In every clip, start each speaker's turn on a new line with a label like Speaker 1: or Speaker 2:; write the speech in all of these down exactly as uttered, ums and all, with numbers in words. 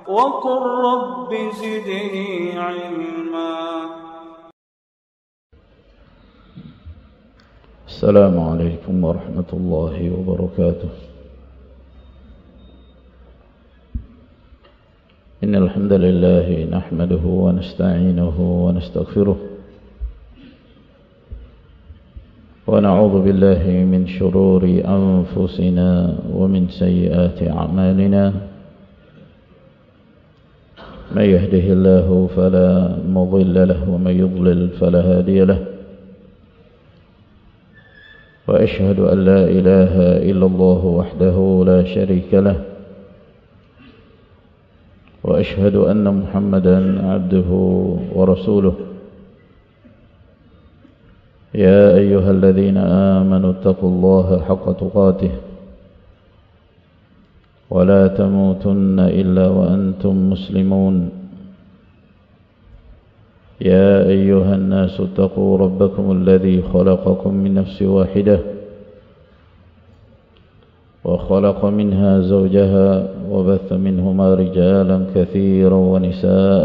Speaker 1: وقل رب زدني علما.
Speaker 2: السلام عليكم ورحمة الله وبركاته. إن الحمد لله نحمده ونستعينه ونستغفره ونعوذ بالله من شرور أنفسنا ومن سيئات أعمالنا. من يهده الله فلا مضل له ومن يضلل فلا هادي له. وأشهد أن لا إله إلا الله وحده لا شريك له. وأشهد أن محمدا عبده ورسوله. يا أيها الذين آمنوا اتقوا الله حق تقاته ولا تموتن إلا وأنتم مسلمون. يا أيها الناس اتقوا ربكم الذي خلقكم من نفس واحدة وخلق منها زوجها وبث منهما رجالا كثيرا ونساء.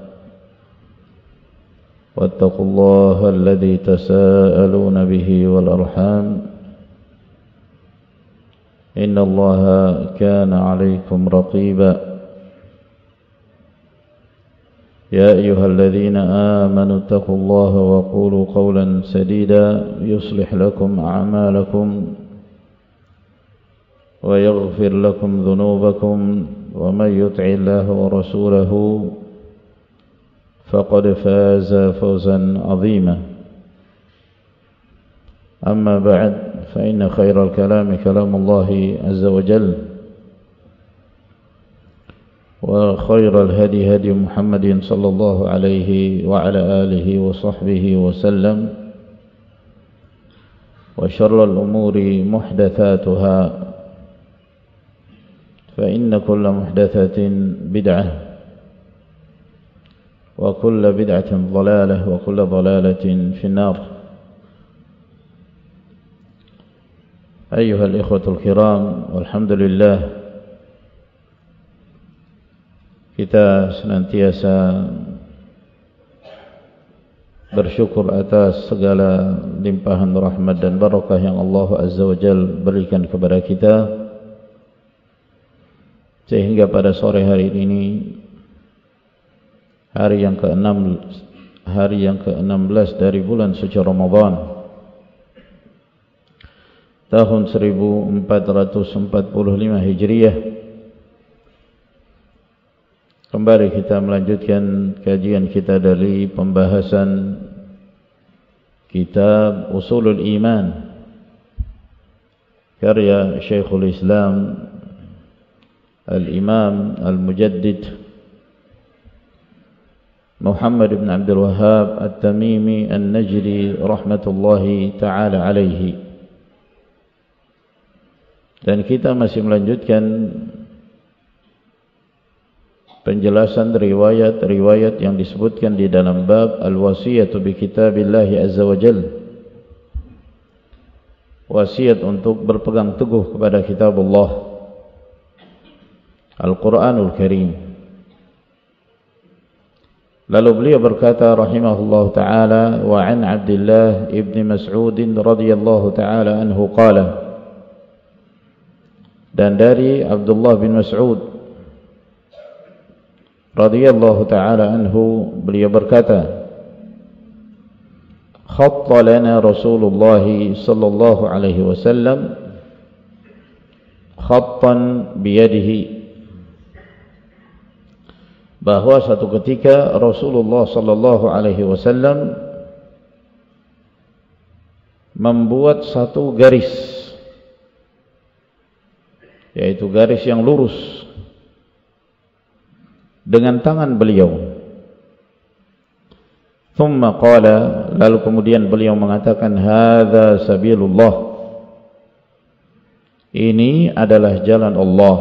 Speaker 2: واتقوا الله الذي تساءلون به والأرحام إن الله كان عليكم رقيبا. يا أيها الذين آمنوا اتقوا الله وقولوا قولا سديدا يصلح لكم أعمالكم ويغفر لكم ذنوبكم ومن يطع الله ورسوله فقد فاز فوزا عظيما. أما بعد فإن خير الكلام كلام الله عز وجل وخير الهدي هدي محمد صلى الله عليه وعلى آله وصحبه وسلم. وشر الأمور محدثاتها فإن كل محدثة بدعة وكل بدعة ضلالة وكل ضلالة في النار. أيها الإخوة الكرام، والحمد لله, kita senantiasa bersyukur atas segala limpahan rahmat dan barakah yang Allah Azza wa Jal berikan kepada kita, sehingga pada sore hari ini, hari yang keenam, hari yang keenam belas dari bulan suci Ramadan tahun seribu empat ratus empat puluh lima Hijriah, kembali kita melanjutkan kajian kita dari pembahasan kitab Usulul Iman karya Syekhul Islam Al-Imam Al-Mujaddid Muhammad bin Abdul Wahhab At-Tamimi An-Najdi rahmatullahi ta'ala alaihi. Dan kita masih melanjutkan penjelasan riwayat-riwayat yang disebutkan di dalam bab Al-Wasiyatu bi Kitabillahi Azza wa Jal, wasiat untuk berpegang teguh kepada kitab Allah Al-Quranul Karim. Lalu beliau berkata rahimahullah ta'ala, wa an Abdullah ibn Mas'ud radhiyallahu ta'ala anhu qala, dan dari Abdullah bin Mas'ud radhiyallahu ta'ala anhu, beliau berkata, khatta lana Rasulullah sallallahu alaihi wasallam khattan biyadihi, bahwa satu ketika Rasulullah sallallahu alaihi wasallam membuat satu garis, yaitu garis yang lurus dengan tangan beliau. Thumma qala, lalu kemudian beliau mengatakan, hadza sabilullah, ini adalah jalan Allah.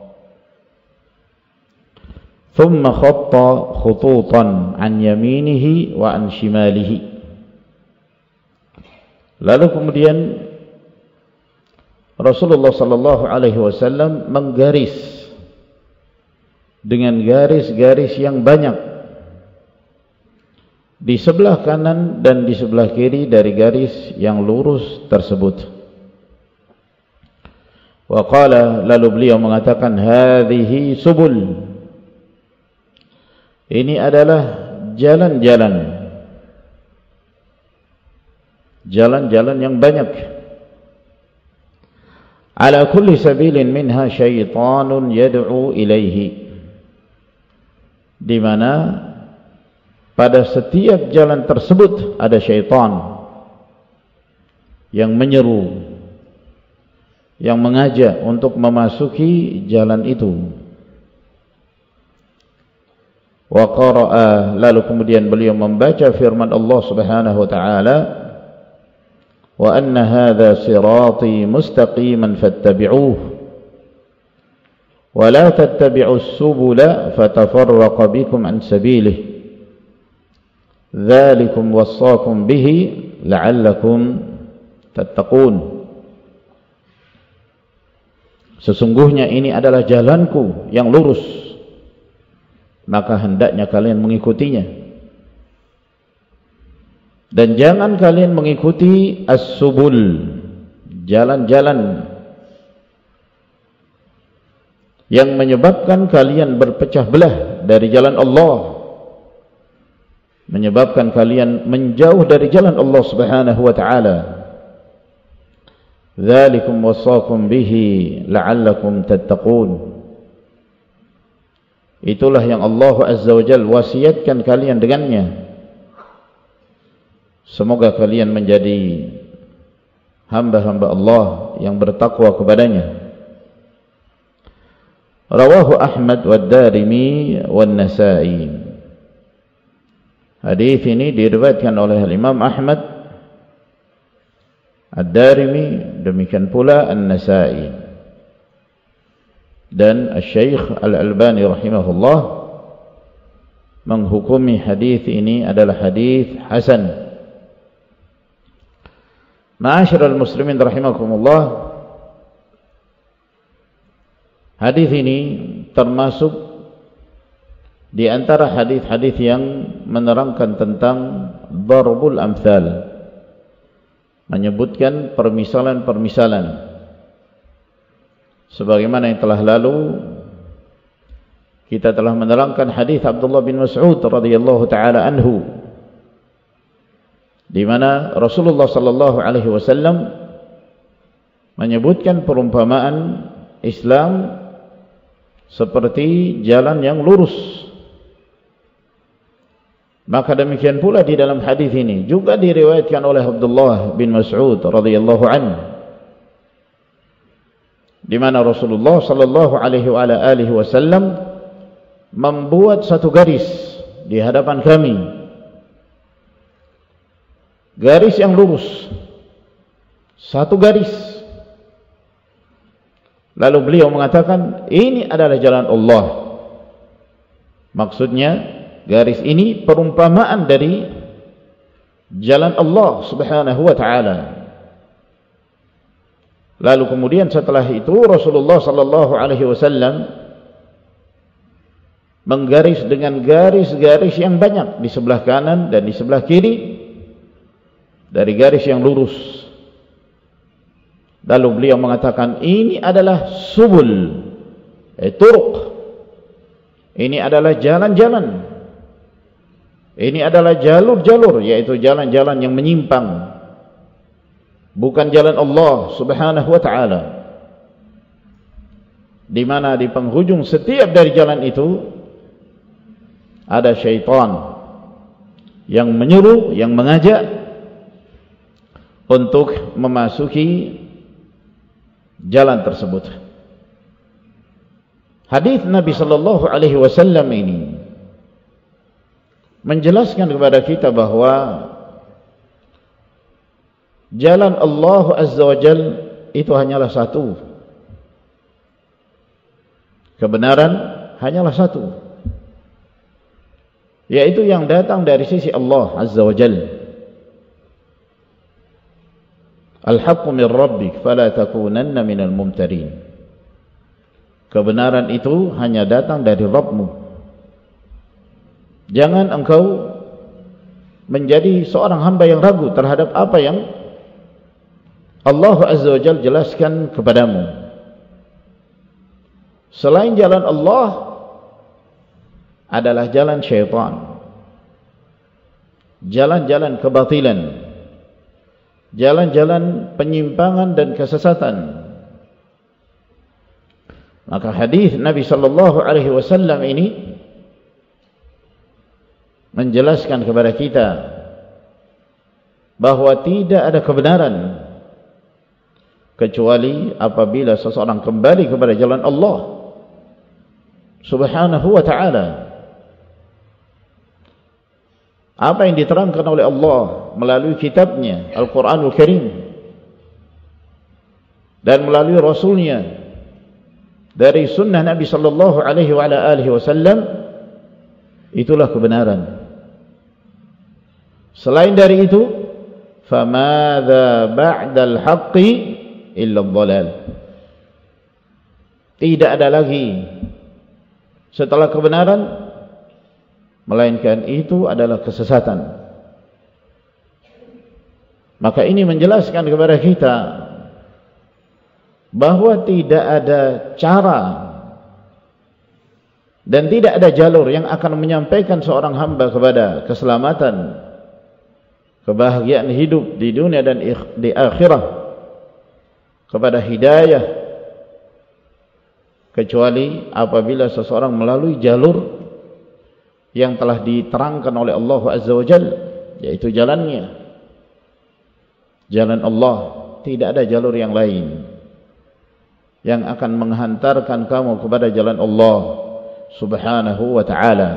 Speaker 2: Thumma khatta khututan an yaminihi wa an shimalihi, lalu kemudian Rasulullah sallallahu alaihi wasallam menggaris dengan garis-garis yang banyak di sebelah kanan dan di sebelah kiri dari garis yang lurus tersebut. Wa qala, lalu beliau mengatakan, hadhihi subul, ini adalah jalan-jalan, jalan-jalan yang banyak. Ala kulli sabilin minha syaitanun yad'u ilaihi, di mana pada setiap jalan tersebut ada syaitan yang menyeru, yang mengajak untuk memasuki jalan itu. Wa qara'a, lalu kemudian beliau membaca firman Allah Subhanahu wa taala, wa anna hadha sirati mustaqiman fattabi'uhu wa la tattabi'us subula fatafarraqa bikum an sabilihi dzalikum wassaakum bihi la'allakum tattaqun. Sesungguhnya ini adalah jalanku yang lurus, maka hendaknya kalian mengikutinya, dan jangan kalian mengikuti as-subul, jalan-jalan yang menyebabkan kalian berpecah belah dari jalan Allah, menyebabkan kalian menjauh dari jalan Allah Subhanahu wa taala. Dzalikum wasaqum bihi la'allakum tattaqun. Itulah yang Allah Azza wa Jalla wasiatkan kalian dengannya, semoga kalian menjadi hamba-hamba Allah yang bertakwa kepadanya. Rawahu Ahmad wa Darimi wa Nasa'i. Hadis ini diriwayatkan oleh Imam Ahmad, Ad-Darimi, demikian pula An-Nasa'i, dan Asy-Syaikh Al-Albani rahimahullah menghukumi hadis ini adalah hadis hasan. Ma'asyiral muslimin rahimakumullah, hadis ini termasuk di antara hadis-hadis yang menerangkan tentang darbul amthal, menyebutkan permisalan-permisalan. Sebagaimana yang telah lalu kita telah menerangkan hadis Abdullah bin Mas'ud radhiyallahu taala anhu, di mana Rasulullah sallallahu alaihi wasallam menyebutkan perumpamaan Islam seperti jalan yang lurus. Maka demikian pula di dalam hadis ini juga diriwayatkan oleh Abdullah bin Mas'ud radhiyallahu anhu, di mana Rasulullah sallallahu alaihi wa alihi wasallam membuat satu garis di hadapan kami, garis yang lurus, satu garis. Lalu beliau mengatakan, ini adalah jalan Allah. Maksudnya garis ini perumpamaan dari jalan Allah Subhanahu wa taala. Lalu kemudian setelah itu Rasulullah sallallahu alaihi wasallam menggaris dengan garis-garis yang banyak di sebelah kanan dan di sebelah kiri dari garis yang lurus. Lalu beliau mengatakan, ini adalah subul, eh, turuq. Ini adalah jalan-jalan. Ini adalah jalur-jalur, yaitu jalan-jalan yang menyimpang, bukan jalan Allah Subhanahu wa taala, di mana di penghujung setiap dari jalan itu ada syaitan yang menyuruh, yang mengajak untuk memasuki jalan tersebut. Hadis Nabi sallallahu alaihi wasallam ini menjelaskan kepada kita bahwa jalan Allah Azza wa Jal itu hanyalah satu, kebenaran hanyalah satu, yaitu yang datang dari sisi Allah Azza wa Jal. Al-haqqu min rabbik fala takunanna minal mumtarin. kebenaran itu hanya datang dari Rabbmu. Jangan engkau menjadi seorang hamba yang ragu terhadap apa yang Allah Azza wa Jalla jelaskan kepadamu. Selain jalan Allah adalah jalan syaitan, jalan-jalan kebatilan, jalan-jalan penyimpangan dan kesesatan. Maka hadis Nabi sallallahu alaihi wasallam ini menjelaskan kepada kita bahwa tidak ada kebenaran kecuali apabila seseorang kembali kepada jalan Allah Subhanahu wa ta'ala. Apa yang diterangkan oleh Allah melalui kitabnya Al-Quranul Karim dan melalui Rasulnya dari sunnah Nabi sallallahu alaihi wa ala alihi wasallam, itulah kebenaran. Selain dari itu, famadza ba'dal haqqi illa dhalal. Tidak ada lagi setelah kebenaran melainkan itu adalah kesesatan. Maka ini menjelaskan kepada kita bahwa tidak ada cara dan tidak ada jalur yang akan menyampaikan seorang hamba kepada keselamatan, kebahagiaan hidup di dunia dan di akhirat, kepada hidayah, kecuali apabila seseorang melalui jalur yang telah diterangkan oleh Allah Azza wa Jalla, yaitu jalannya, jalan Allah. Tidak ada jalur yang lain yang akan menghantarkan kamu kepada jalan Allah Subhanahu wa ta'ala.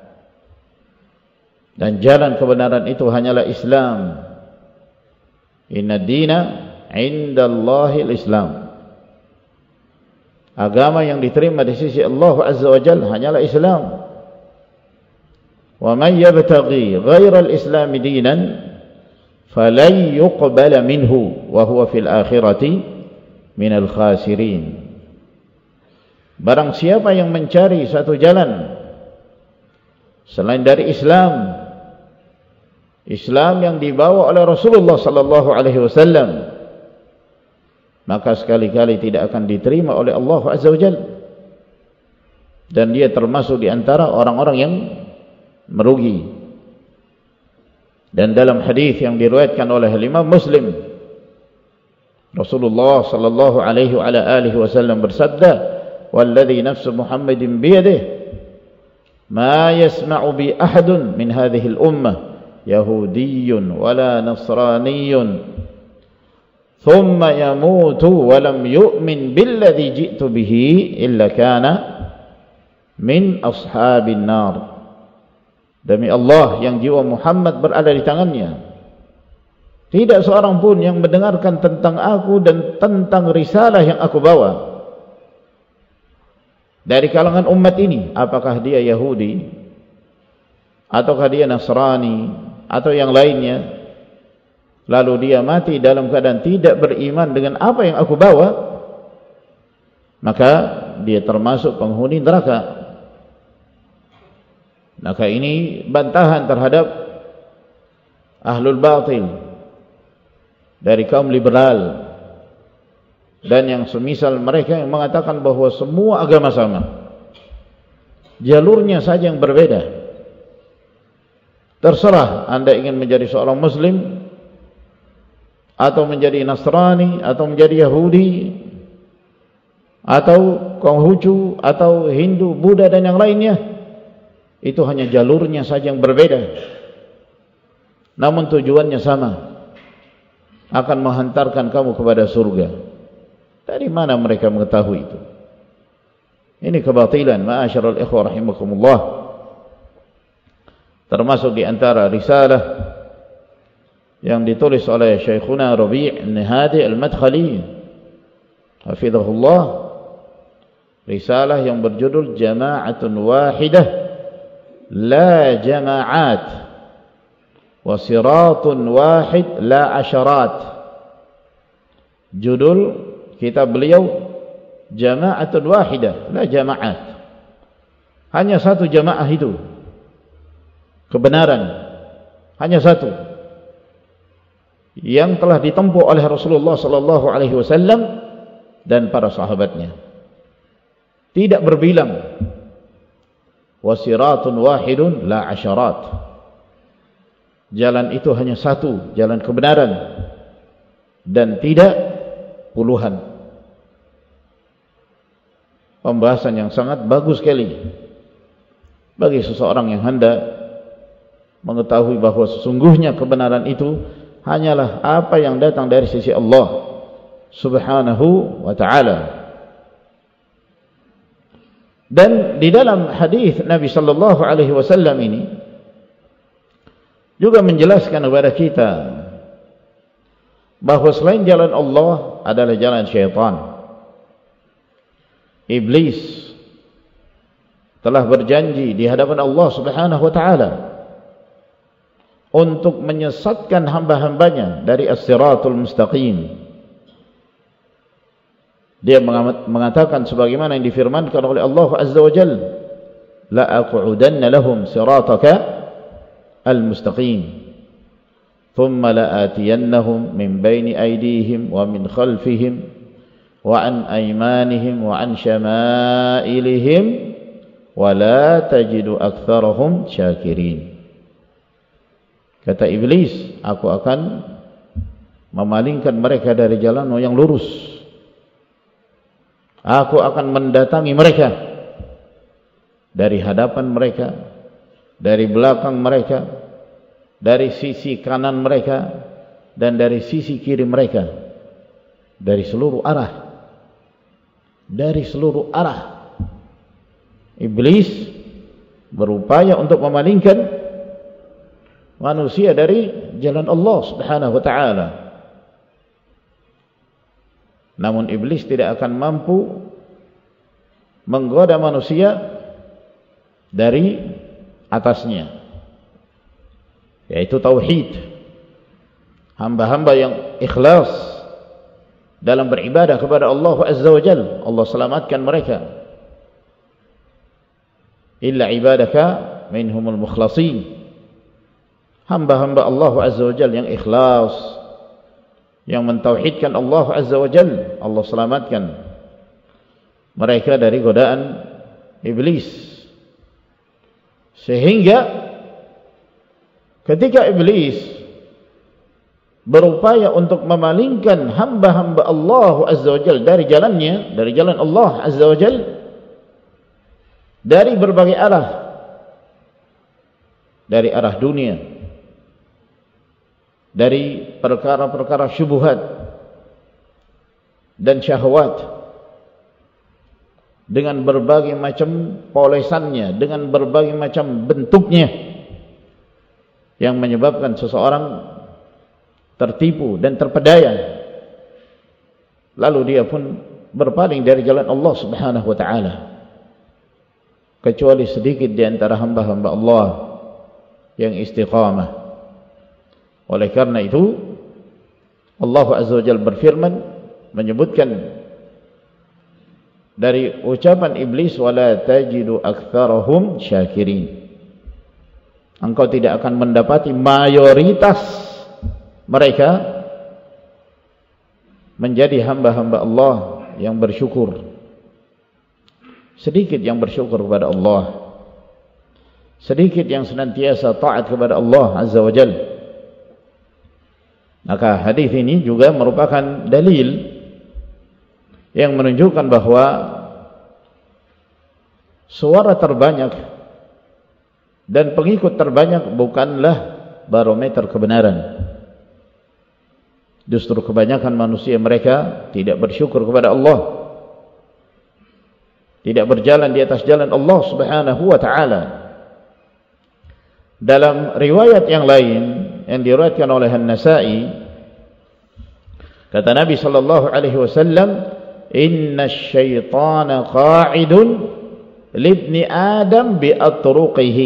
Speaker 2: Dan jalan kebenaran itu hanyalah Islam. Inna dina indallahil Islam. Agama yang diterima di sisi Allah Azza wa Jalla hanyalah Islam. Wa man yabtaghi ghairal Islam dinan falan yuqbala minhu wa huwa fil akhirati minal khasirin. Barang siapa yang mencari satu jalan selain dari Islam, Islam yang dibawa oleh Rasulullah sallallahu alaihi wasallam, maka sekali-kali tidak akan diterima oleh Allah Azza wa Jalla, dan dia termasuk di antara orang-orang yang merugi. Dan dalam hadis yang diriwayatkan oleh Imam Muslim, Rasulullah sallallahu alaihi wa ala alihi wasallam bersabda, "Walladzi nafsu Muhammadin biyadihi, ma yasma'u bi ahadun min hadhihi al-ummah yahudiyyun wala nasraniyyun thumma yamutu wa lam yu'min billadzi ji'tu bihi illa kana min ashabin nar." Demi Allah yang jiwa Muhammad berada di tangannya, tidak seorang pun yang mendengarkan tentang aku dan tentang risalah yang aku bawa dari kalangan umat ini, apakah dia Yahudi ataukah dia Nasrani atau yang lainnya, lalu dia mati dalam keadaan tidak beriman dengan apa yang aku bawa, maka dia termasuk penghuni neraka. Maka ini bantahan terhadap ahlul batil dari kaum liberal dan yang semisal mereka yang mengatakan bahwa semua agama sama, jalurnya saja yang berbeda. Terserah Anda ingin menjadi seorang Muslim atau menjadi Nasrani atau menjadi Yahudi atau Konghucu atau Hindu, Buddha dan yang lainnya, itu hanya jalurnya saja yang berbeda, namun tujuannya sama, akan menghantarkan kamu kepada surga. Dari mana mereka mengetahui itu? Ini kebatilan, ma'asyiral ikhwah rahimakumullah. Termasuk di antara risalah yang ditulis oleh Syekhuna Rabi' bin Hadi Al-Madkhali hafizahullah, risalah yang berjudul Jama'atun Wahidah La Jama'at wa Siratun Wahid La Asharat. Judul kitab beliau jama'atun wahidah, la jama'at. Hanya satu jamaah itu. Kebenaran hanya satu yang telah ditempuh oleh Rasulullah sallallahu alaihi wasallam dan para sahabatnya. Tidak berbilang. Wasiratun wahidun la asyarat. Jalan itu hanya satu, jalan kebenaran, dan tidak puluhan. Pembahasan yang sangat bagus sekali bagi seseorang yang hendak mengetahui bahawa sesungguhnya kebenaran itu hanyalah apa yang datang dari sisi Allah Subhanahu wa ta'ala. Dan di dalam hadis Nabi sallallahu alaihi wasallam ini juga menjelaskan kepada kita bahawa selain jalan Allah adalah jalan syaitan. Iblis telah berjanji di hadapan Allah Subhanahu wa ta'ala untuk menyesatkan hamba-hambanya dari as-siratul mustaqim. Dia mengatakan sebagaimana yang difirmankan oleh Allah Azza wa Jalla, la aqudanna lahum sirataka al-mustaqim thumma la atiyannahum min bayni aydihim wa min khalfihim wa an aymanihim wa an syama'ilihim wa la tajidu aktsarahum syakirin. Kata Iblis, aku akan memalingkan mereka dari jalan yang lurus. Aku akan mendatangi mereka dari hadapan mereka, dari belakang mereka, dari sisi kanan mereka, dan dari sisi kiri mereka, dari seluruh arah. Dari seluruh arah. Iblis berupaya untuk memalingkan manusia dari jalan Allah Subhanahu wa ta'ala. Namun iblis tidak akan mampu menggoda manusia dari atasnya, yaitu tauhid. Hamba-hamba yang ikhlas dalam beribadah kepada Allah Azza wa Jalla, Allah selamatkan mereka. Illa ibadaka minhumul mukhlasin. Hamba-hamba Allah Azza wa Jalla yang ikhlas, yang mentauhidkan Allah Azza wa Jalla, Allah selamatkan mereka dari godaan iblis. Sehingga ketika iblis berupaya untuk memalingkan hamba-hamba Allah Azza wa Jalla dari jalannya, dari jalan Allah Azza wa Jalla, dari berbagai arah, dari arah dunia, dari perkara-perkara syubhat dan syahwat, dengan berbagai macam polesannya, dengan berbagai macam bentuknya, yang menyebabkan seseorang tertipu dan terpedaya, lalu dia pun berpaling dari jalan Allah Subhanahu wa ta'ala. Kecuali sedikit di antara hamba-hamba Allah yang istiqamah. Oleh karena itu Allah Azza wa Jalla berfirman, menyebutkan dari ucapan iblis, wala tajidu aktsarahum syakirin. Engkau tidak akan mendapati mayoritas mereka menjadi hamba-hamba Allah yang bersyukur. Sedikit yang bersyukur kepada Allah, sedikit yang senantiasa taat kepada Allah Azza wa Jalla. Maka hadis ini juga merupakan dalil yang menunjukkan bahawa suara terbanyak dan pengikut terbanyak bukanlah barometer kebenaran. Justru kebanyakan manusia mereka tidak bersyukur kepada Allah, tidak berjalan di atas jalan Allah Subhanahu wa ta'ala. Dalam riwayat yang lain yang diriwayatkan oleh An-Nasa'i, kata Nabi sallallahu alaihi wasallam, inna syaitana qa'idun libni Adam bi atruqihi.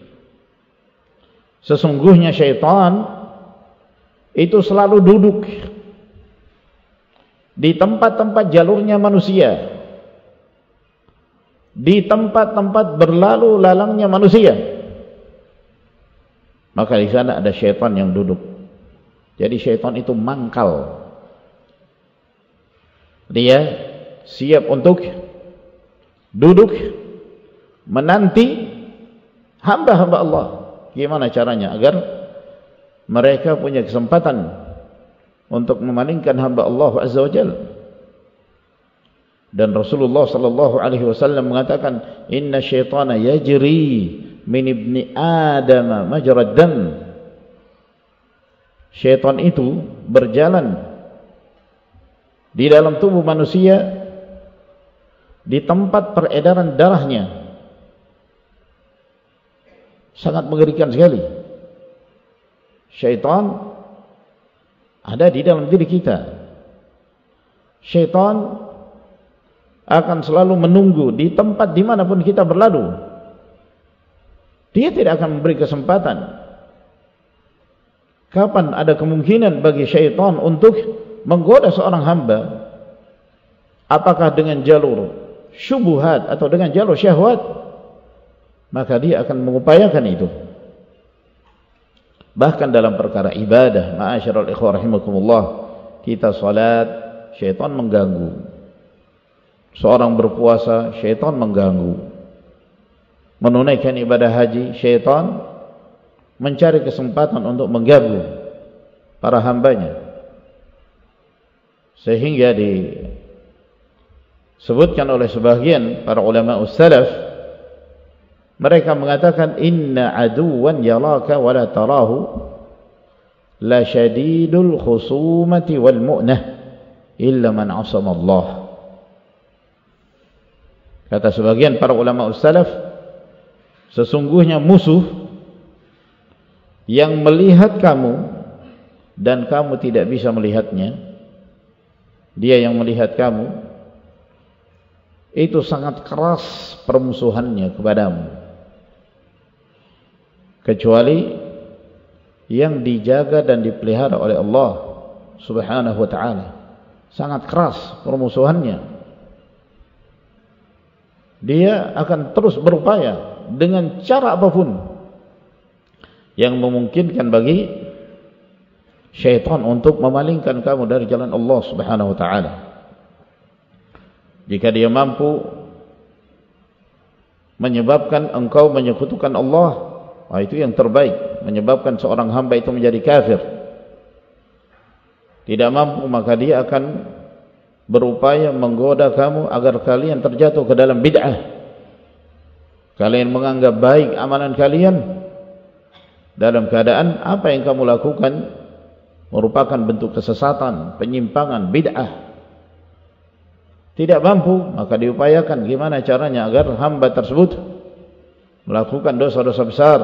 Speaker 2: Sesungguhnya syaitan itu selalu duduk di tempat-tempat jalurnya manusia. di tempat-tempat berlalu lalangnya manusia, maka di sana ada syaitan yang duduk. Jadi syaitan itu mangkal. Dia siap untuk duduk menanti hamba-hamba Allah. Gimana caranya agar mereka punya kesempatan untuk memalingkan hamba Allah Azza wa Jalla. Dan Rasulullah sallallahu alaihi wasallam mengatakan, inna syaitana yajri min ibni Adam majrad dam. Syaitan itu berjalan di dalam tubuh manusia di tempat peredaran darahnya. Sangat mengerikan sekali. Syaitan ada di dalam diri kita. Syaitan akan selalu menunggu di tempat dimanapun kita berlalu. Dia tidak akan memberi kesempatan. Kapan ada kemungkinan bagi syaitan untuk menggoda seorang hamba? Apakah dengan jalur syubhat atau dengan jalur syahwat? Maka dia akan mengupayakan itu. Bahkan dalam perkara ibadah, ma'asyiral ikhwah rahimakumullah, kita salat, syaitan mengganggu. Seorang berpuasa, syaitan mengganggu. Menunaikan ibadah haji, syaitan mencari kesempatan untuk mengganggu para hambanya. Sehingga disebutkan oleh sebagian para ulama ussalaf, mereka mengatakan, inna aduwan yalaka wa la tarahu la syadidul khusumati wal mu'nah illa man asama Allah. Kata sebagian para ulama ussalaf, sesungguhnya musuh yang melihat kamu dan kamu tidak bisa melihatnya, dia yang melihat kamu, itu sangat keras permusuhannya kepadamu, kecuali yang dijaga dan dipelihara oleh Allah Subhanahu wa ta'ala. Sangat keras permusuhannya. Dia akan terus berupaya dengan cara apapun yang memungkinkan bagi syaitan untuk memalingkan kamu dari jalan Allah Subhanahu wa ta'ala. Jika dia mampu menyebabkan engkau menyekutukan Allah, ah, itu yang terbaik, menyebabkan seorang hamba itu menjadi kafir. Tidak mampu, maka dia akan berupaya menggoda kamu agar kalian terjatuh ke dalam bid'ah. Kalian menganggap baik amalan kalian, dalam keadaan apa yang kamu lakukan merupakan bentuk kesesatan, penyimpangan, bid'ah. Tidak mampu, maka diupayakan gimana caranya agar hamba tersebut melakukan dosa-dosa besar.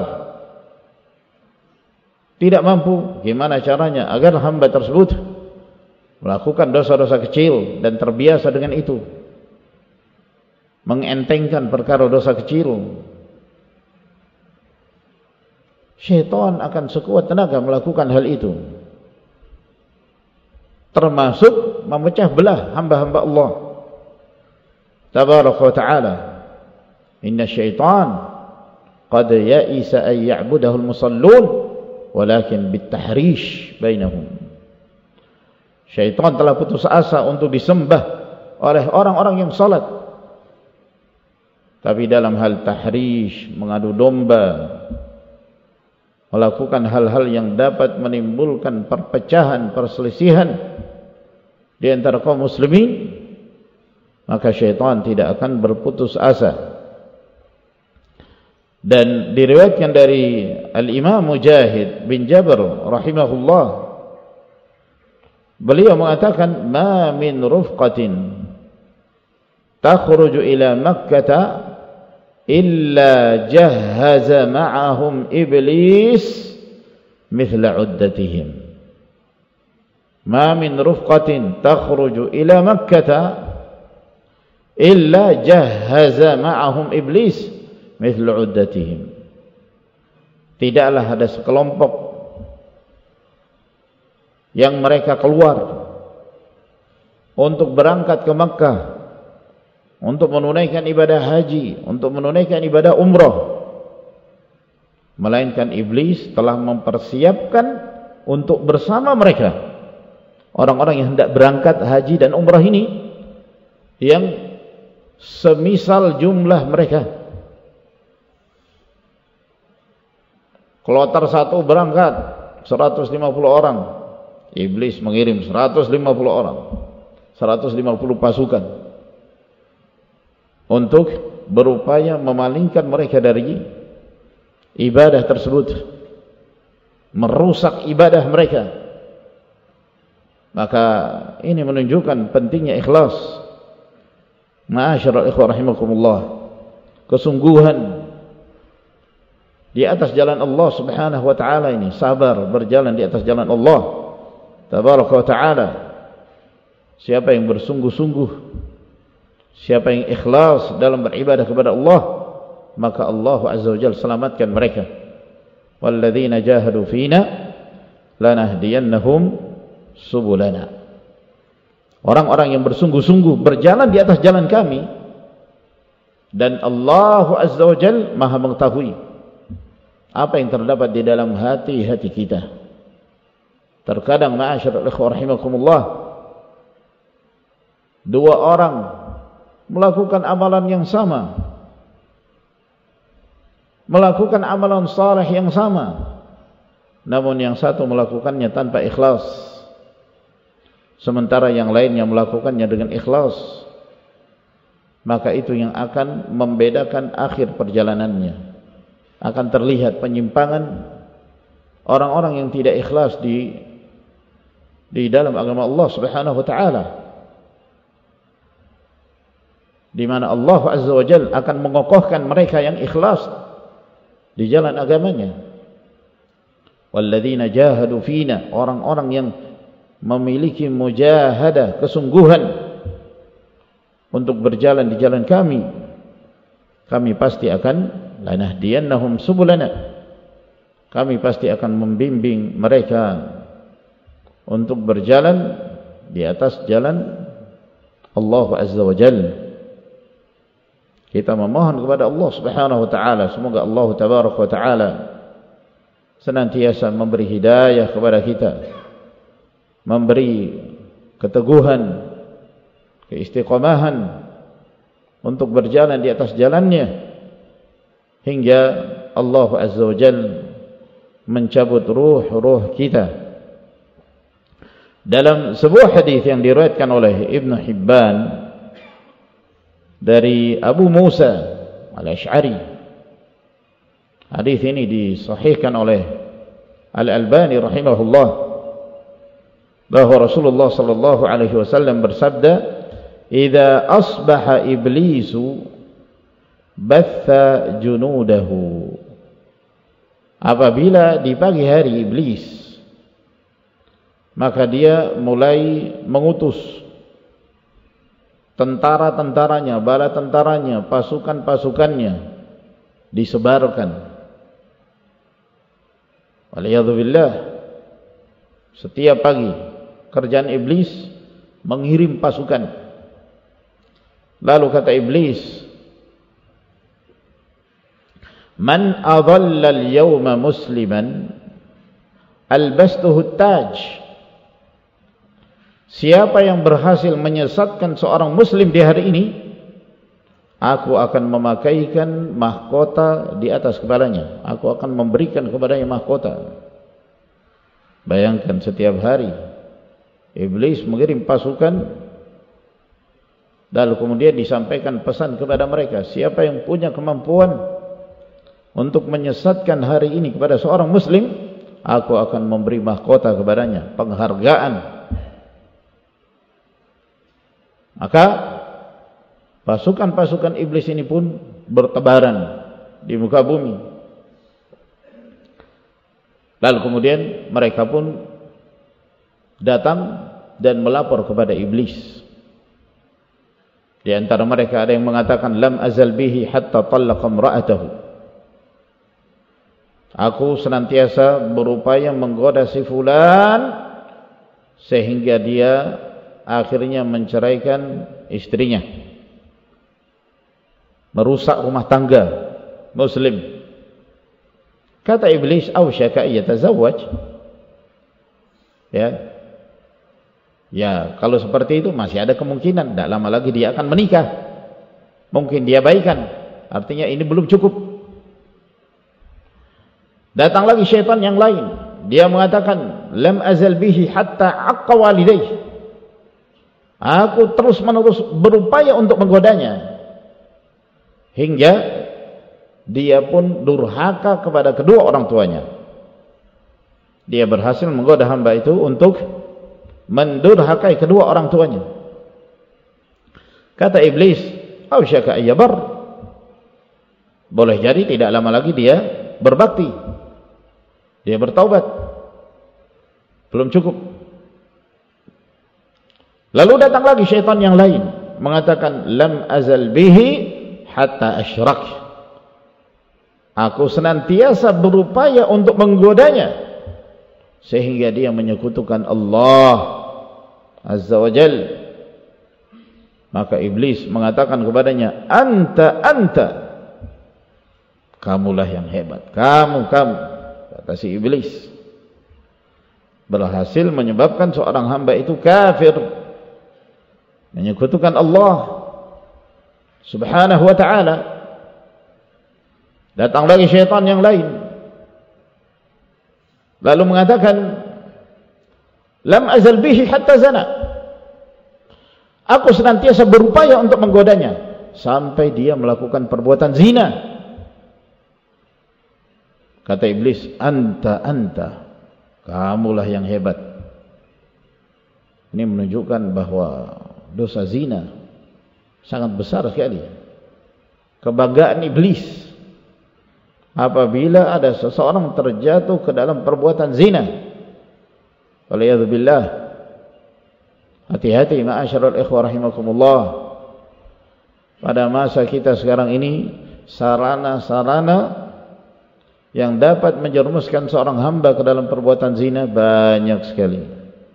Speaker 2: Tidak mampu, gimana caranya agar hamba tersebut melakukan dosa-dosa kecil dan terbiasa dengan itu, mengentengkan perkara dosa kecil. Syaitan akan sekuat tenaga melakukan hal itu, termasuk memecah belah hamba-hamba Allah tabaraka wa ta'ala. Inna syaitan qad ya'isa an ya'budahu al-musallun walakin bit-tahrish bainahum. Syaitan telah putus asa untuk disembah oleh orang-orang yang salat, tapi dalam hal tahrish, mengadu domba, melakukan hal-hal yang dapat menimbulkan perpecahan, perselisihan di antara kaum muslimin, maka syaitan tidak akan berputus asa. Dan diriwayatkan dari Al-Imam Mujahid bin Jabr rahimahullah, beliau mengatakan, ma min rufqatin takhruju ila Makkah illa jahhaza ma'ahum iblis mithla uddatihim. Ma min rufqatin takhruju ila Makkah illa jahhaza ma'ahum iblis mithla uddatihim. Tidaklah ada sekelompok yang mereka keluar untuk berangkat ke Makkah untuk menunaikan ibadah haji, untuk menunaikan ibadah umrah, melainkan iblis telah mempersiapkan untuk bersama mereka orang-orang yang hendak berangkat haji dan umrah ini, yang semisal jumlah mereka. Kloter satu berangkat seratus lima puluh orang, iblis mengirim seratus lima puluh orang, seratus lima puluh pasukan untuk berupaya memalingkan mereka dari ibadah tersebut, merusak ibadah mereka. Maka ini menunjukkan pentingnya ikhlas. Ma'asyiral ikhwah rahimakumullah, kesungguhan di atas jalan Allah subhanahu wa ta'ala ini, sabar berjalan di atas jalan Allah tabaraka wa ta'ala. Siapa yang bersungguh-sungguh, siapa yang ikhlas dalam beribadah kepada Allah, maka Allah azza wa jalla selamatkan mereka. Walladzina jahadu fina lanahdiyannahum subulana. Orang-orang yang bersungguh-sungguh berjalan di atas jalan kami, dan Allah azza wa jalla maha mengetahui apa yang terdapat di dalam hati-hati kita. Terkadang ma'asyiral ikhwah rahimakumullah, dua orang melakukan amalan yang sama, melakukan amalan saleh yang sama, namun yang satu melakukannya tanpa ikhlas, sementara yang lainnya melakukannya dengan ikhlas. Maka itu yang akan membedakan akhir perjalanannya. Akan terlihat penyimpangan orang-orang yang tidak ikhlas di di dalam agama Allah subhanahu wa ta'ala, di mana Allah azza wa jalla akan mengokohkan mereka yang ikhlas di jalan agamanya. Walladzina jahadu fina, orang-orang yang memiliki mujahadah, kesungguhan untuk berjalan di jalan kami, kami pasti akan lanahdiyannahum subulana, kami pasti akan membimbing mereka untuk berjalan di atas jalan Allah azza wa jalla. Kita memohon kepada Allah subhanahu wa ta'ala, semoga Allah tabaraka wa ta'ala senantiasa memberi hidayah kepada kita, memberi keteguhan, keistiqamahan untuk berjalan di atas jalannya, hingga Allah azza wa jalla mencabut ruh-ruh kita. Dalam sebuah hadis yang diriwayatkan oleh Ibnu Hibban dari Abu Musa al-Asy'ari, hadis ini disahihkan oleh Al-Albani rahimahullah, bahwa Rasulullah sallallahu alaihi wasallam bersabda, "Idza asbaha iblisu batha junudahu." Apabila di pagi hari iblis, maka dia mulai mengutus tentara-tentaranya, bala tentaranya, pasukan-pasukannya disebarkan. Waliyadzubillah, setiap pagi kerjaan iblis mengirim pasukan. Lalu kata iblis, "Man adalla al-yawma musliman albastuhu taj." Siapa yang berhasil menyesatkan seorang muslim di hari ini, aku akan memakaikan mahkota di atas kepalanya, aku akan memberikan kepadanya mahkota. Bayangkan, setiap hari iblis mengirim pasukan, lalu kemudian disampaikan pesan kepada mereka, siapa yang punya kemampuan untuk menyesatkan hari ini kepada seorang muslim, aku akan memberi mahkota kepadanya, penghargaan. Maka pasukan-pasukan iblis ini pun bertebaran di muka bumi. Lalu kemudian mereka pun datang dan melapor kepada iblis. Di antara mereka ada yang mengatakan, "Lam azal bihi hatta tallaqa imra'atahu." Aku senantiasa berupaya menggoda si fulan sehingga dia akhirnya menceraikan istrinya. merusak rumah tangga muslim. Kata iblis, awsyaka yatazawwaj. Ya. Ya, kalau seperti itu masih ada kemungkinan tidak lama lagi dia akan menikah. Mungkin dia baikan. Artinya ini belum cukup. Datang lagi syaitan yang lain. Dia mengatakan, lam azal bihi hatta aqqa walidayhi. Aku terus menerus berupaya untuk menggodanya hingga dia pun durhaka kepada kedua orang tuanya. Dia berhasil menggoda hamba itu untuk mendurhakai kedua orang tuanya. Kata iblis, ausyaka ayyabar. Boleh jadi tidak lama lagi dia berbakti, dia bertaubat. Belum cukup. Lalu datang lagi syaitan yang lain mengatakan, lam azal bihi hatta asyrak. Aku senantiasa berupaya untuk menggodanya sehingga dia menyekutukan Allah Azza wa Jal. Maka iblis mengatakan kepadanya, anta anta, kamulah yang hebat, kamu kamu. Kata si iblis, berhasil menyebabkan seorang hamba itu kafir, menyekutukan Allah Subhanahu wa ta'ala. Datang lagi syaitan yang lain lalu mengatakan, lam azal bihi hatta zana. Aku senantiasa berupaya untuk menggodanya sampai dia melakukan perbuatan zina. Kata iblis, anta anta, kamulah yang hebat. Ini menunjukkan bahwa dosa zina sangat besar sekali. Kebanggaan iblis apabila ada seseorang terjatuh ke dalam perbuatan zina. Waliyadzubillah. Hati-hati ma'asyiral ikhwah rahimakumullah. Pada masa kita sekarang ini, sarana-sarana yang dapat menjerumuskan seorang hamba ke dalam perbuatan zina banyak sekali.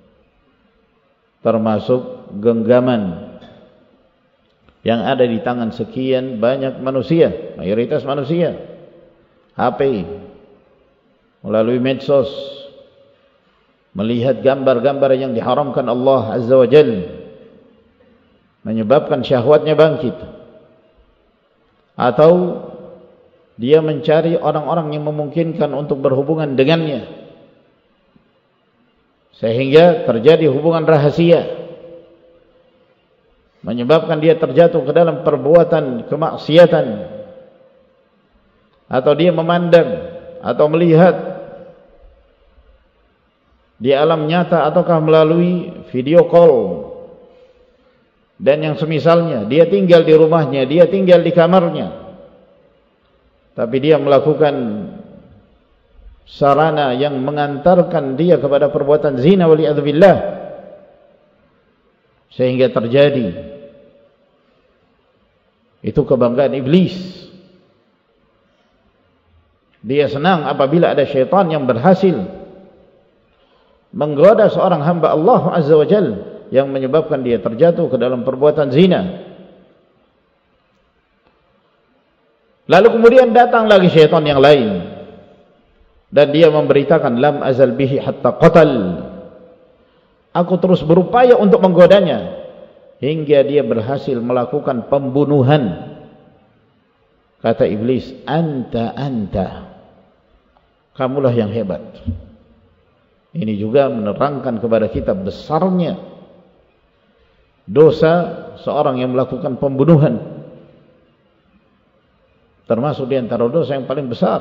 Speaker 2: Termasuk genggaman yang ada di tangan sekian banyak manusia, mayoritas manusia. H P, melalui medsos, melihat gambar-gambar yang diharamkan Allah Azza wa Jalla, menyebabkan syahwatnya bangkit. Atau dia mencari orang-orang yang memungkinkan untuk berhubungan dengannya, sehingga terjadi hubungan rahasia, menyebabkan dia terjatuh ke dalam perbuatan kemaksiatan. Atau dia memandang atau melihat di alam nyata ataukah melalui video call dan yang semisalnya. Dia tinggal di rumahnya, dia tinggal di kamarnya, tapi dia melakukan sarana yang mengantarkan dia kepada perbuatan zina waliyadzubillah, sehingga terjadi itu kebanggaan iblis. Dia senang apabila ada syaitan yang berhasil menggoda seorang hamba Allah Azza wa Jal yang menyebabkan dia terjatuh ke dalam perbuatan zina. Lalu kemudian datang lagi syaitan yang lain dan dia memberitakan, lam azal bihi hatta qatal. Aku terus berupaya untuk menggodanya hingga dia berhasil melakukan pembunuhan. Kata iblis, anta anta, kamulah yang hebat. Ini juga menerangkan kepada kita besarnya dosa seorang yang melakukan pembunuhan, termasuk di antara dosa yang paling besar.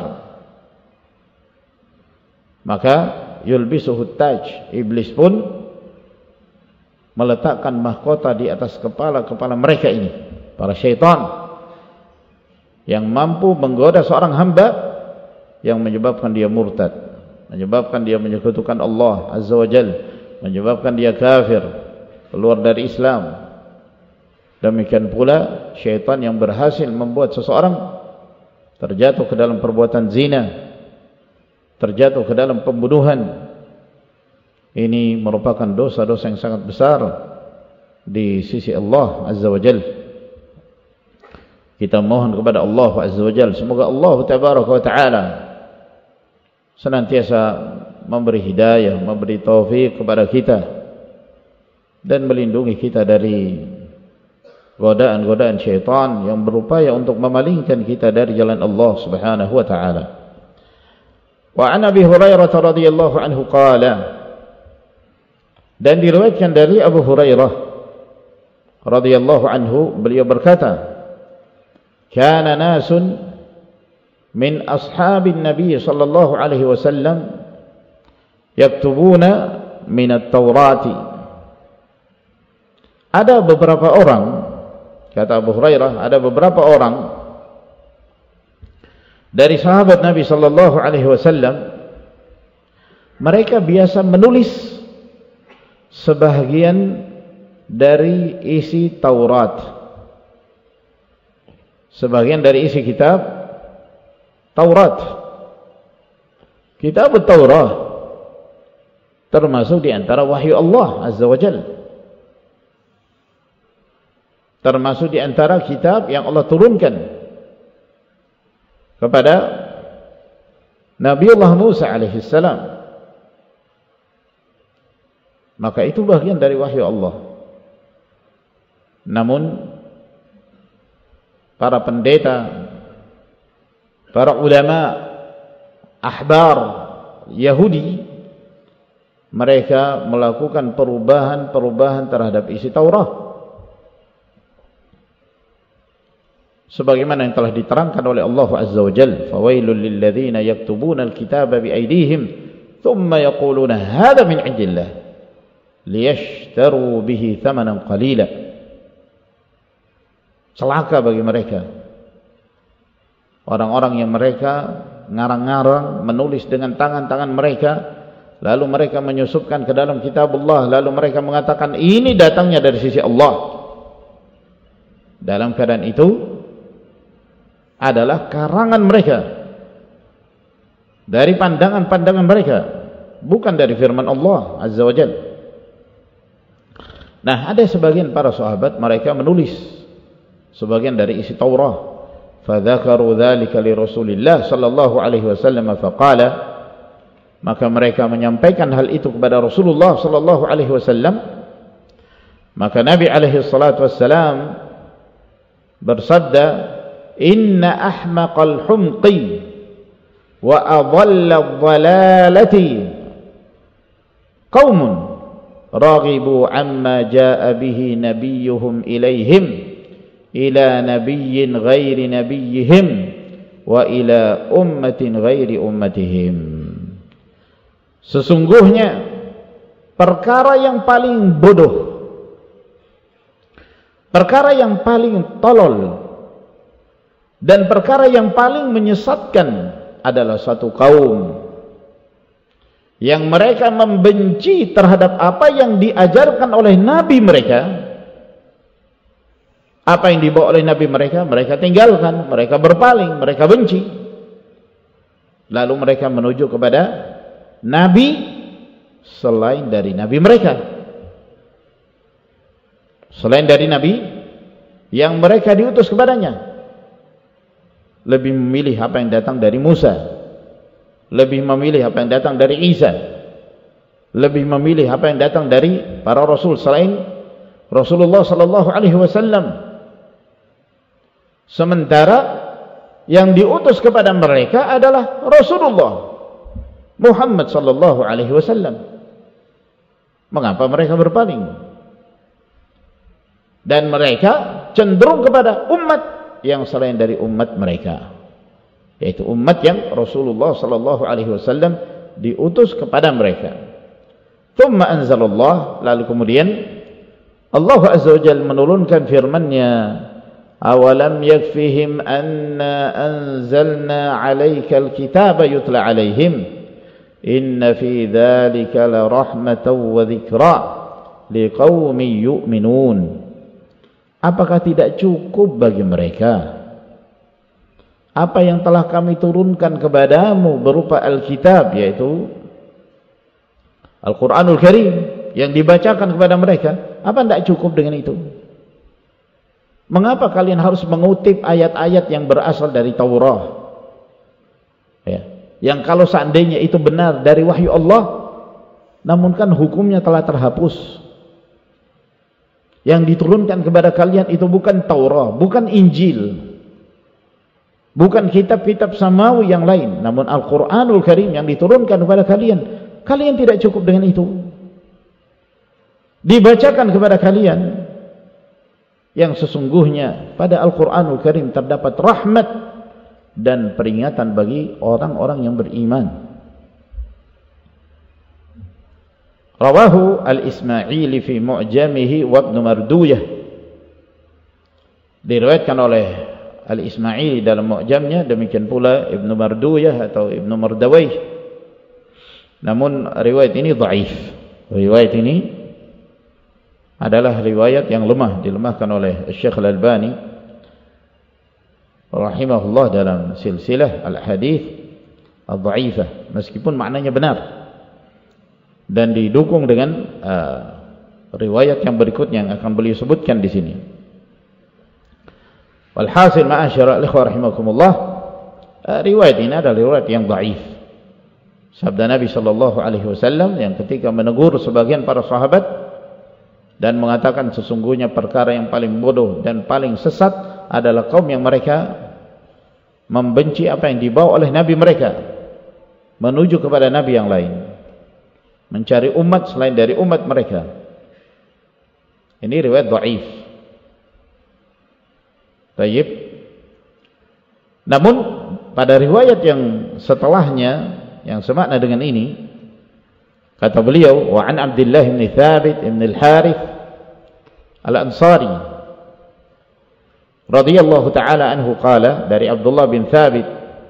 Speaker 2: Maka yulbisuhu taj, iblis pun meletakkan mahkota di atas kepala-kepala mereka ini, para syaitan yang mampu menggoda seorang hamba yang menyebabkan dia murtad, menyebabkan dia menyekutukan Allah Azza wa Jal, menyebabkan dia kafir, keluar dari Islam. Demikian pula syaitan yang berhasil membuat seseorang terjatuh ke dalam perbuatan zina, terjatuh ke dalam pembunuhan. Ini merupakan dosa-dosa yang sangat besar di sisi Allah Azza wa Jal. Kita mohon kepada Allah Azza wa Jalla, semoga Allah Tabaraka wa Ta'ala senantiasa memberi hidayah, memberi taufik kepada kita dan melindungi kita dari godaan-godaan syaitan yang berupaya untuk memalingkan kita dari jalan Allah Subhanahu wa Ta'ala. Wa an Abi Hurairah radhiyallahu anhu qala, dan diriwayatkan dari Abu Hurairah radhiyallahu anhu, beliau berkata, kana nasun min ashabin Nabi sallallahu alaihi wasallam yaktubuna min at-Taurati. Ada beberapa orang, kata Abu Hurairah, ada beberapa orang dari sahabat Nabi sallallahu alaihi wasallam, mereka biasa menulis sebahagian dari isi Taurat, sebagian dari isi kitab Taurat. Kitab Taurat termasuk di antara wahyu Allah Azza wa Jalla, termasuk di antara kitab yang Allah turunkan kepada Nabiullah Musa alaihi salam. Maka itu bagian dari wahyu Allah. Namun para pendeta, para ulama, ahbar Yahudi, mereka melakukan perubahan-perubahan terhadap isi Taurat, sebagaimana yang telah diterangkan oleh Allah Azza wa Jalla, fawailul lilladzina yaktubuna alkitaba biaydihim thumma yaquluna hadha min indillah liyashtaru bihi thamanan qalila. Celaka bagi mereka, orang-orang yang mereka ngarang-ngarang, menulis dengan tangan-tangan mereka, lalu mereka menyusupkan ke dalam kitab Allah, lalu mereka mengatakan ini datangnya dari sisi Allah. Dalam keadaan itu adalah karangan mereka, dari pandangan-pandangan mereka, bukan dari firman Allah Azza wa Jalla. Nah, ada sebagian para sahabat, mereka menulis sebagian dari isi Taurat. Fadzakaru dzalika li Rasulillah sallallahu alaihi wasallam faqala, maka mereka menyampaikan hal itu kepada Rasulullah sallallahu alaihi wasallam. Maka Nabi alaihi salatu wassalam bersabda, inna ahmaqal humqi wa adallal dhalalati qaumun raghibu amma jaa bihi nabiyyuhum ilaihim ila nabiyyin ghairi nabiyyihim wa ila ummatin ghairi ummatihim. Sesungguhnya perkara yang paling bodoh, perkara yang paling tolol, dan perkara yang paling menyesatkan adalah satu kaum yang mereka membenci terhadap apa yang diajarkan oleh nabi mereka. Apa yang dibawa oleh nabi mereka, mereka tinggalkan, mereka berpaling, mereka benci. Lalu mereka menuju kepada nabi selain dari nabi mereka, selain dari nabi yang mereka diutus kepadanya. Lebih memilih apa yang datang dari Musa, lebih memilih apa yang datang dari Isa, lebih memilih apa yang datang dari para rasul selain Rasulullah sallallahu alaihi wasallam. Sementara yang diutus kepada mereka adalah Rasulullah Muhammad sallallahu alaihi wasallam. Mengapa mereka berpaling? Dan mereka cenderung kepada umat yang selain dari umat mereka, yaitu umat yang Rasulullah sallallahu alaihi wasallam diutus kepada mereka. Thumma anzalallah, lalu kemudian Allah Azza wa Jalla menurunkan firman-Nya, awalam yakfihim anna anzalna 'alaikal kitaba yutla 'alaihim inna fi dzalika la rahmatan wa dzikra liqaumin yu'minun. Apakah tidak cukup bagi mereka apa yang telah kami turunkan kepadamu berupa Alkitab, yaitu Al-Quranul Karim yang dibacakan kepada mereka? Apa tidak cukup dengan itu? Mengapa kalian harus mengutip ayat-ayat yang berasal dari Taurat? Ya. Yang kalau seandainya itu benar dari wahyu Allah, namun kan hukumnya telah terhapus. Yang diturunkan kepada kalian itu bukan Taurat, bukan Injil, bukan kitab-kitab samawi yang lain, namun Al-Quranul Karim yang diturunkan kepada kalian. Kalian tidak cukup dengan itu. Dibacakan kepada kalian yang sesungguhnya pada Al-Quranul Karim terdapat rahmat dan peringatan bagi orang-orang yang beriman. Rawahu Al-Ismaili fi Mu'jamihi wa Ibn Marduyah. Diriwayatkan oleh Al-Ismaili dalam Mu'jamnya, demikian pula Ibn Marduyah atau Ibn Mardawayh. Namun riwayat ini dhaif. Riwayat ini adalah riwayat yang lemah, dilemahkan oleh Syekh Al-Albani rahimahullah dalam silsilah Al-Hadith Al-Dha'ifah, meskipun maknanya benar dan didukung dengan uh, riwayat yang berikutnya yang akan beliau sebutkan di sini. Walhasil ma'asyara al-ikhwah rahimakumullah, uh, riwayat ini adalah riwayat yang dhaif. Sabda Nabi sallallahu alaihi wasallam yang ketika menegur sebagian para sahabat dan mengatakan sesungguhnya perkara yang paling bodoh dan paling sesat adalah kaum yang mereka membenci apa yang dibawa oleh Nabi mereka menuju kepada Nabi yang lain, mencari umat selain dari umat mereka. Ini riwayat dhaif. Baik. Namun pada riwayat yang setelahnya yang semakna dengan ini, kata beliau, wa an Abdullah bin Thabit bin Al-Harith Al-Ansari radhiyallahu ta'ala anhu qala, dari Abdullah bin Thabit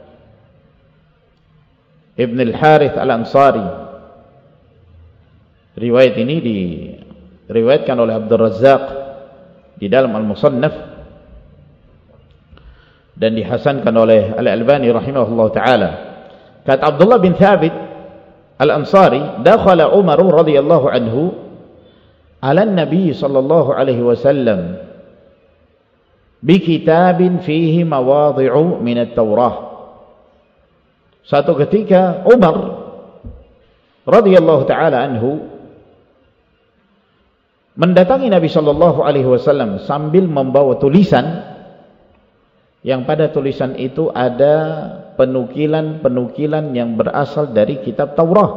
Speaker 2: ibn Al-Harith Al-Ansari. Riwayat ini diriwayatkan oleh Abdul Razzaq di dalam Al-Musannaf dan dihasankan oleh Al-Albani rahimahullah ta'ala. Kata Abdullah bin Thabit Al-Ansari, dakhala Umar radhiyallahu anhu ala Nabi sallallahu alaihi wasallam bi kitabin fihi mawadhi'u min at-Taurah. Satu ketika Umar radhiyallahu taala anhu mendatangi Nabi sallallahu alaihi wasallam sambil membawa tulisan yang pada tulisan itu ada penukilan-penukilan yang berasal dari kitab Taurat.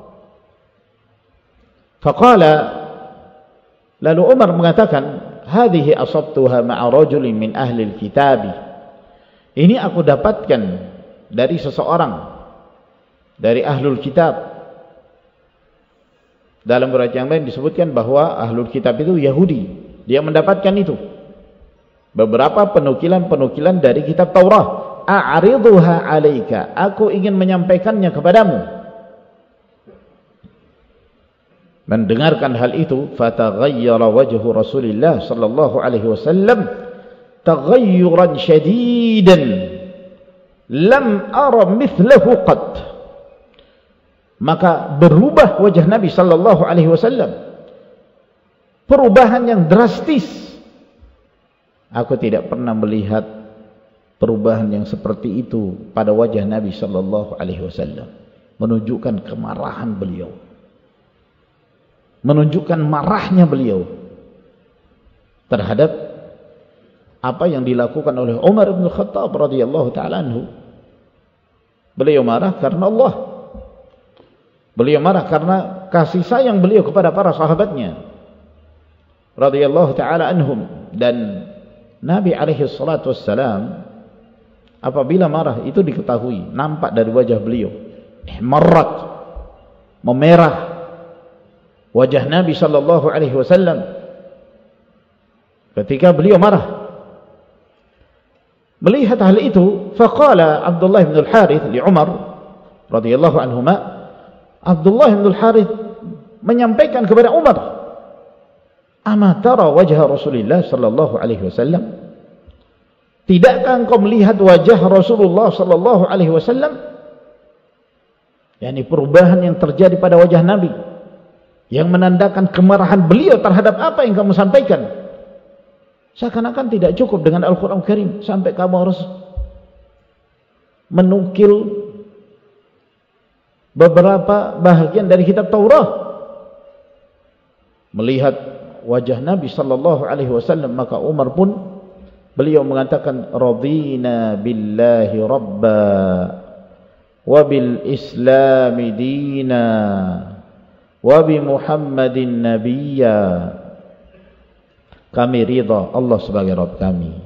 Speaker 2: Faqala, lalu Umar mengatakan, hadhihi asabtuha ma'a rajulin min ahli al-kitab. Ini aku dapatkan dari seseorang dari ahlul kitab. Dalam riwayat yang lain disebutkan bahwa ahlul kitab itu Yahudi. Dia mendapatkan itu, beberapa penukilan-penukilan dari kitab Taurat. A'ridhuha 'alaika, aku ingin menyampaikannya kepadamu. Mendengarkan hal itu, fataghayyara wajhu Rasulillah sallallahu alaihi wasallam taghayyuran shadidan lam ara mithlahu qat. Maka berubah wajah Nabi sallallahu alaihi wasallam, perubahan yang drastis. Aku tidak pernah melihat perubahan yang seperti itu pada wajah Nabi sallallahu alaihi wasallam, menunjukkan kemarahan beliau, menunjukkan marahnya beliau terhadap apa yang dilakukan oleh Umar bin Khattab radhiyallahu taala anhu. Beliau marah karena Allah. Beliau marah karena kasih sayang beliau kepada para sahabatnya radhiyallahu taala anhum. Dan Nabi alaihi salatu wassalam apabila marah itu diketahui, nampak dari wajah beliau, ihmarrat, memerah wajah Nabi sallallahu alaihi wasallam ketika beliau marah. Melihat hal itu, faqala Abdullah bin Al-Harith li Umar radhiyallahu anhuma, Abdullah bin Al-Harith menyampaikan kepada Umar, ama tara wajah Rasulullah sallallahu alaihi wasallam, tidakkah engkau melihat wajah Rasulullah sallallahu alaihi wasallam? yakni perubahan yang terjadi pada wajah Nabi yang menandakan kemarahan beliau terhadap apa yang kamu sampaikan. Seakan-akan tidak cukup dengan Al-Quran Karim, sampai kamu harus menukil beberapa bahagian dari kitab Taurat. Melihat wajah Nabi sallallahu alaihi wasallam, maka Umar pun beliau mengatakan radina billahi rabba wa bil islami dina wa bi Muhammadin nabiyya. Kami ridha Allah sebagai Rabb kami,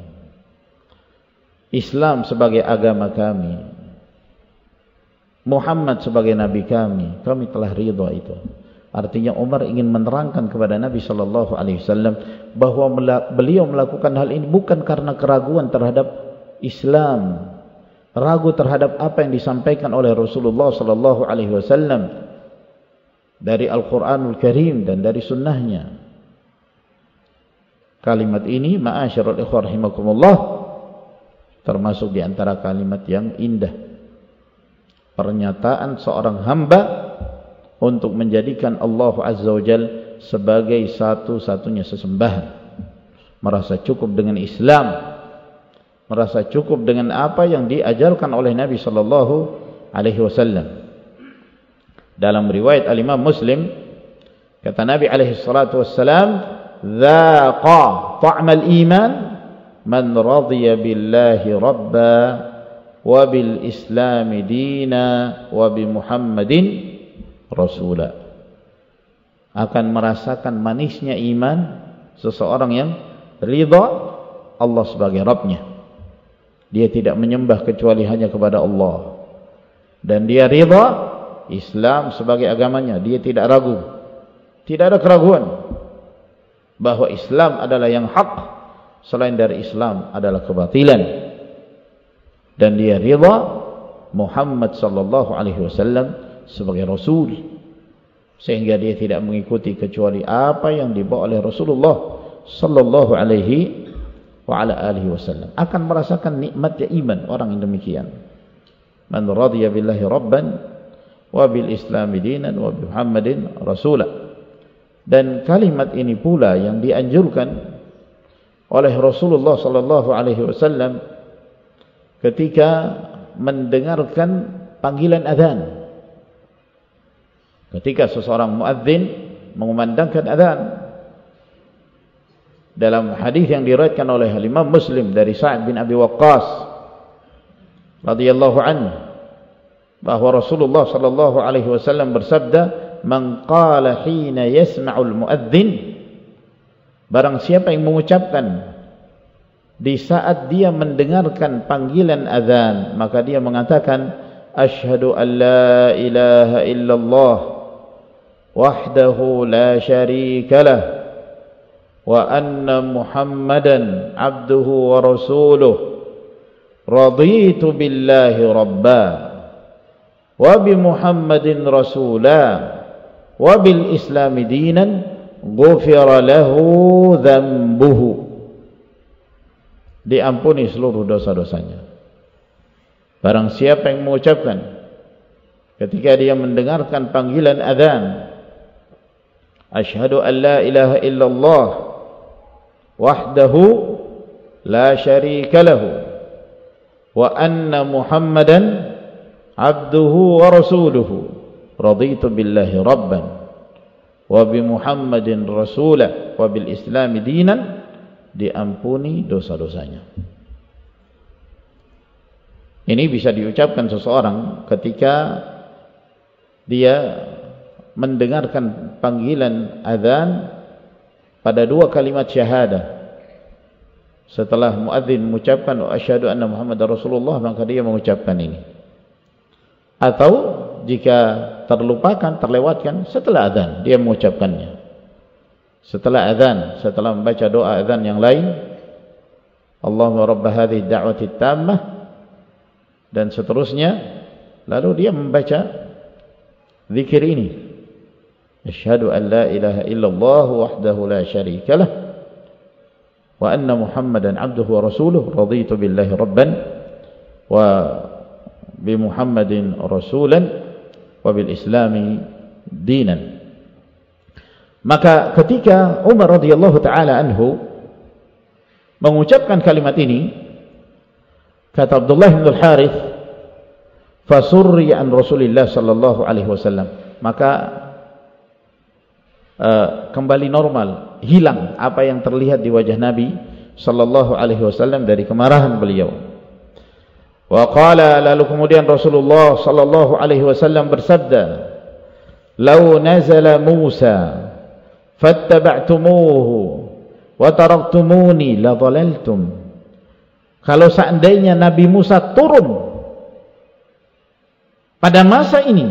Speaker 2: Islam sebagai agama kami, Muhammad sebagai nabi kami. Kami telah ridha itu. Artinya Umar ingin menerangkan kepada Nabi sallallahu alaihi wasallam bahwa beliau melakukan hal ini bukan karena keraguan terhadap Islam, ragu terhadap apa yang disampaikan oleh Rasulullah sallallahu alaihi wasallam dari Al-Qur'anul Karim dan dari sunnahnya. Kalimat ini, ma'asyiral ikhwah rahimakumullah, termasuk di antara kalimat yang indah. Pernyataan seorang hamba untuk menjadikan Allah Azza wa Jal sebagai satu-satunya sesembahan, merasa cukup dengan Islam, merasa cukup dengan apa yang diajarkan oleh Nabi sallallahu alaihi wasallam. Dalam riwayat Al-Imam Muslim, kata Nabi alaihi salatu wassalam, "Dzaqa ta'mal iman man radiya billahi rabba wa bil islami dina wa bi Muhammadin rasula." Akan merasakan manisnya iman seseorang yang ridha Allah sebagai Rabbnya. Dia tidak menyembah kecuali hanya kepada Allah, dan dia ridha Islam sebagai agamanya. Dia tidak ragu, tidak ada keraguan bahwa Islam adalah yang hak, selain dari Islam adalah kebatilan. Dan dia ridha Muhammad sallallahu alaihi wasallam sebagai Rasul, sehingga dia tidak mengikuti kecuali apa yang dibawa oleh Rasulullah sallallahu alaihi wa ala alihi wasallam. Akan merasakan nikmatnya iman orang yang demikian. Man radiya billahi rabban wa bil islami dinan wa bi Muhammadin rasula. Dan kalimat ini pula yang dianjurkan oleh Rasulullah sallallahu alaihi wasallam ketika mendengarkan panggilan azan. Ketika seseorang muadzin mengumandangkan azan, dalam hadis yang diriwayatkan oleh Imam Muslim dari Sa'ad bin Abi Waqqas radhiyallahu anhu, bahwa Rasulullah sallallahu alaihi wasallam bersabda, "Man qala hina yasma'ul muadzin," barang siapa yang mengucapkan di saat dia mendengarkan panggilan azan, maka dia mengatakan, "Asyhadu an la ilaha illallah wahdahu la syarika lah wa anna Muhammadan abduhu wa rasuluh raditu billahi rabba wa bi Muhammadin rasula wa bil islami dinan ghufira lahu dzambuhu." Diampuni seluruh dosa-dosanya. Barang siapa yang mengucapkan ketika dia mendengarkan panggilan azan, "Asyhadu an la ilaha illallah wahdahu la syarika lahu wa anna Muhammadan abduhu wa rasuluhu raditu billahi rabban wa bi Muhammadin rasula wa bil islami dinan," diampuni dosa-dosanya. Ini bisa diucapkan seseorang ketika dia mendengarkan panggilan azan pada dua kalimat syahadah. Setelah muadzin mengucapkan asyhadu anna Muhammadar Rasulullah, maka dia mengucapkan ini. Atau jika terlupakan, terlewatkan, setelah azan dia mengucapkannya. Setelah azan, setelah membaca doa azan yang lain, Allahumma rabb hadhihi da'wati tammah, dan seterusnya, lalu dia membaca zikir ini, asyhadu an la ilaha illallah wahdahu la syarika lah wa anna Muhammadan abduhu wa rasuluh raditu billahi rabban wa bi Muhammadin rasulan wa bil islami dinan. Maka ketika Umar radhiyallahu taala anhu mengucapkan kalimat ini, kata Abdullah bin Al-Harith, fasurriya an Rasulillah sallallahu alaihi wasallam, maka uh, kembali normal, hilang apa yang terlihat di wajah Nabi sallallahu alaihi wasallam dari kemarahan beliau. Wa qala, lalu kemudian Rasulullah sallallahu alaihi wasallam bersabda, "Lau nazala Musa fattaba'tumuhu wa taraktumuni la dhalaltum." Kalau seandainya Nabi Musa turun pada masa ini,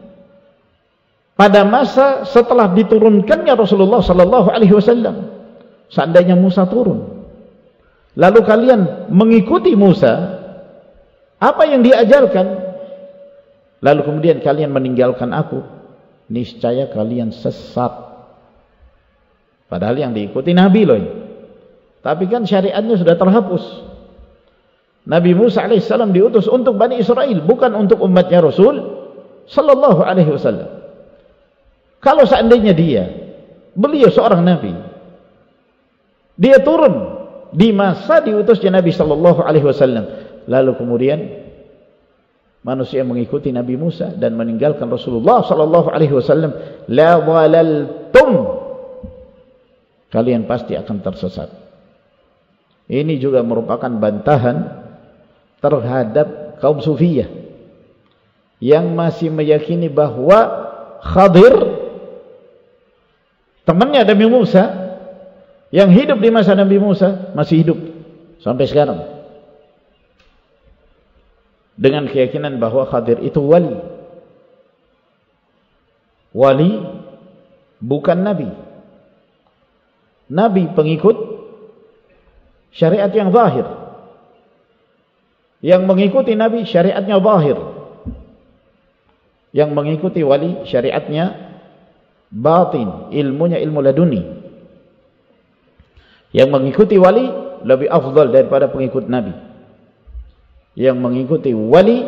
Speaker 2: pada masa setelah diturunkannya Rasulullah sallallahu alaihi wasallam, seandainya Musa turun, lalu kalian mengikuti Musa, apa yang diajarkan, lalu kemudian kalian meninggalkan aku, niscaya kalian sesat. Padahal yang diikuti Nabi loh, tapi kan syariatnya sudah terhapus. Nabi Musa alaihissalam diutus untuk Bani Israel, bukan untuk umatnya Rasul sallallahu alaihi wasallam. Kalau seandainya dia, beliau seorang Nabi, dia turun di masa diutusnya Nabi sallallahu alaihi wasallam, lalu kemudian manusia mengikuti Nabi Musa dan meninggalkan Rasulullah sallallahu alaihi wasallam, la dhalaltum, kalian pasti akan tersesat. Ini juga merupakan bantahan terhadap kaum Sufiyah yang masih meyakini bahwa Khadir, temannya Nabi Musa, yang hidup di masa Nabi Musa, masih hidup sampai sekarang, dengan keyakinan bahwa Khadir itu wali. Wali bukan Nabi. Nabi pengikut syariat yang zahir, yang mengikuti Nabi syariatnya zahir, yang mengikuti wali syariatnya batin, ilmunya ilmu laduni. Yang mengikuti wali lebih afdal daripada pengikut Nabi. Yang mengikuti wali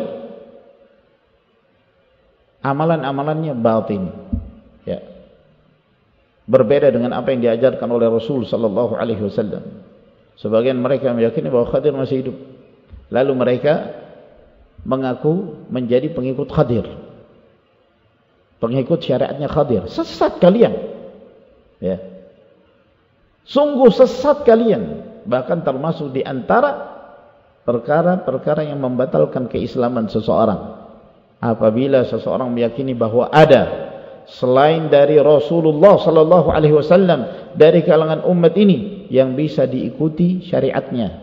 Speaker 2: amalan-amalannya batin, ya, berbeda dengan apa yang diajarkan oleh Rasul sallallahu alaihi wasallam. Sebagian mereka meyakini bahwa Khadir masih hidup, lalu mereka mengaku menjadi pengikut Khadir, pengikut syariatnya Khadir. Sesat kalian, ya, sungguh sesat kalian. Bahkan termasuk di antara perkara-perkara yang membatalkan keislaman seseorang, apabila seseorang meyakini bahwa ada selain dari Rasulullah sallallahu alaihi wasallam dari kalangan umat ini yang bisa diikuti syariatnya,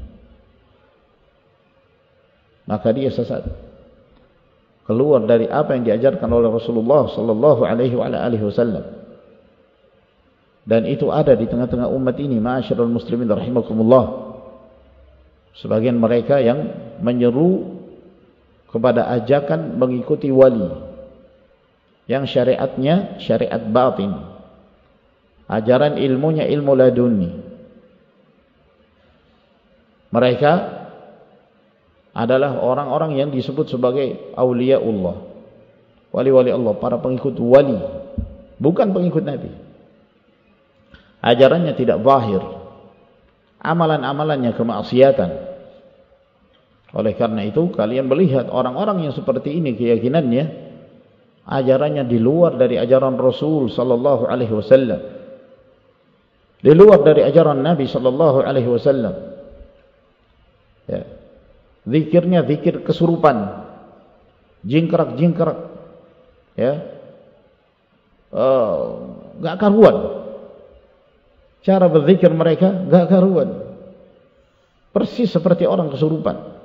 Speaker 2: maka dia sesat, keluar dari apa yang diajarkan oleh Rasulullah sallallahu alaihi wasallam. Dan itu ada di tengah-tengah umat ini, ma'asyiral muslimin rahimakumullah. Sebagian mereka yang menyeru kepada ajakan mengikuti wali yang syariatnya syariat batin, ajaran ilmunya ilmu laduni. Mereka adalah orang-orang yang disebut sebagai auliaullah, wali-wali Allah, para pengikut wali, bukan pengikut Nabi. Ajarannya tidak zahir, amalan-amalannya kemaksiatan. Oleh karena itu kalian melihat orang-orang yang seperti ini keyakinannya, ajarannya di luar dari ajaran Rasul sallallahu alaihi wasallam, di luar dari ajaran Nabi sallallahu alaihi wasallam. Ya. Zikirnya zikir kesurupan, jingkrak-jingkrak, ya, enggak uh, karuan. Cara berzikir mereka enggak karuan, persis seperti orang kesurupan.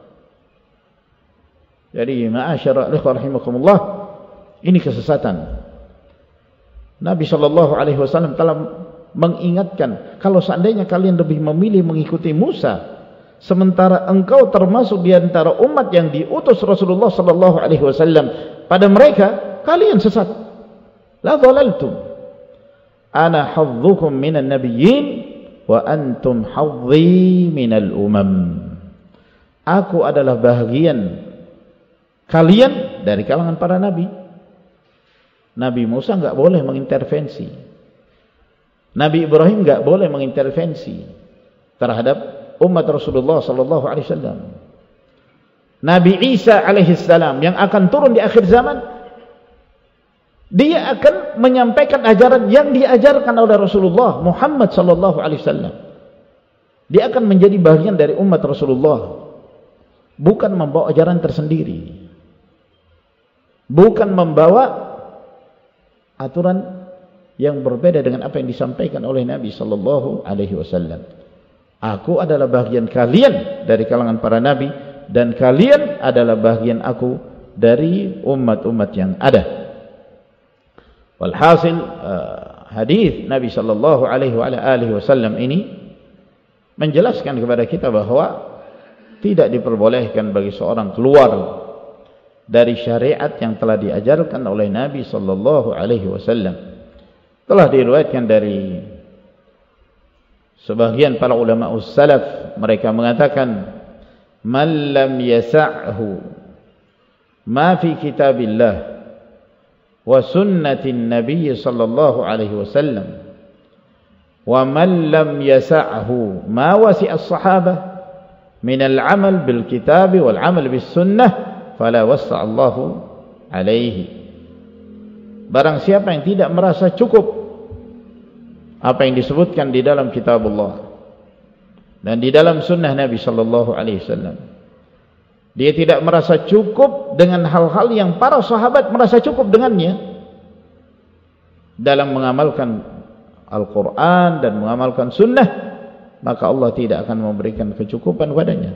Speaker 2: Jadi ma'asyara rahimakumullah, ini kesesatan. Nabi sallallahu alaihi wasallam telah mengingatkan, kalau seandainya kalian lebih memilih mengikuti Musa, sementara engkau termasuk di antara umat yang diutus Rasulullah sallallahu alaihi wasallam pada mereka, kalian sesat. La dhalaltum. Ana hadzukum minan nabiyyin wa antum hadzi minal umam. Aku adalah bahagian kalian dari kalangan para nabi. Nabi Musa enggak boleh mengintervensi, Nabi Ibrahim enggak boleh mengintervensi terhadap umat Rasulullah sallallahu alaihi wasallam. Nabi Isa alaihi salam yang akan turun di akhir zaman, dia akan menyampaikan ajaran yang diajarkan oleh Rasulullah Muhammad sallallahu alaihi wasallam. Dia akan menjadi bagian dari umat Rasulullah, bukan membawa ajaran tersendiri, bukan membawa aturan yang berbeda dengan apa yang disampaikan oleh Nabi sallallahu alaihi wasallam. Aku adalah bagian kalian dari kalangan para nabi, dan kalian adalah bagian aku dari umat-umat yang ada. Walhasil uh, hadis Nabi sallallahu alaihi wasallam ini menjelaskan kepada kita bahwa tidak diperbolehkan bagi seorang keluar dari syariat yang telah diajarkan oleh Nabi sallallahu alaihi wasallam. Telah diriwayatkan dari sebagian para ulama salaf, mereka mengatakan, man lam yasa'hu ma fi kitabillah wa sunnatin nabiy sallallahu alaihi wasallam wa man lam yasa'hu ma wasi'a as-sahabah min al-amal bil kitab wal amal bis sunnah fala wasa' Allahu alaihi. Barang siapa yang tidak merasa cukup apa yang disebutkan di dalam kitab Allah dan di dalam sunnah Nabi sallallahu alaihi wasallam, dia tidak merasa cukup dengan hal-hal yang para sahabat merasa cukup dengannya dalam mengamalkan Al-Quran dan mengamalkan sunnah, maka Allah tidak akan memberikan kecukupan padanya.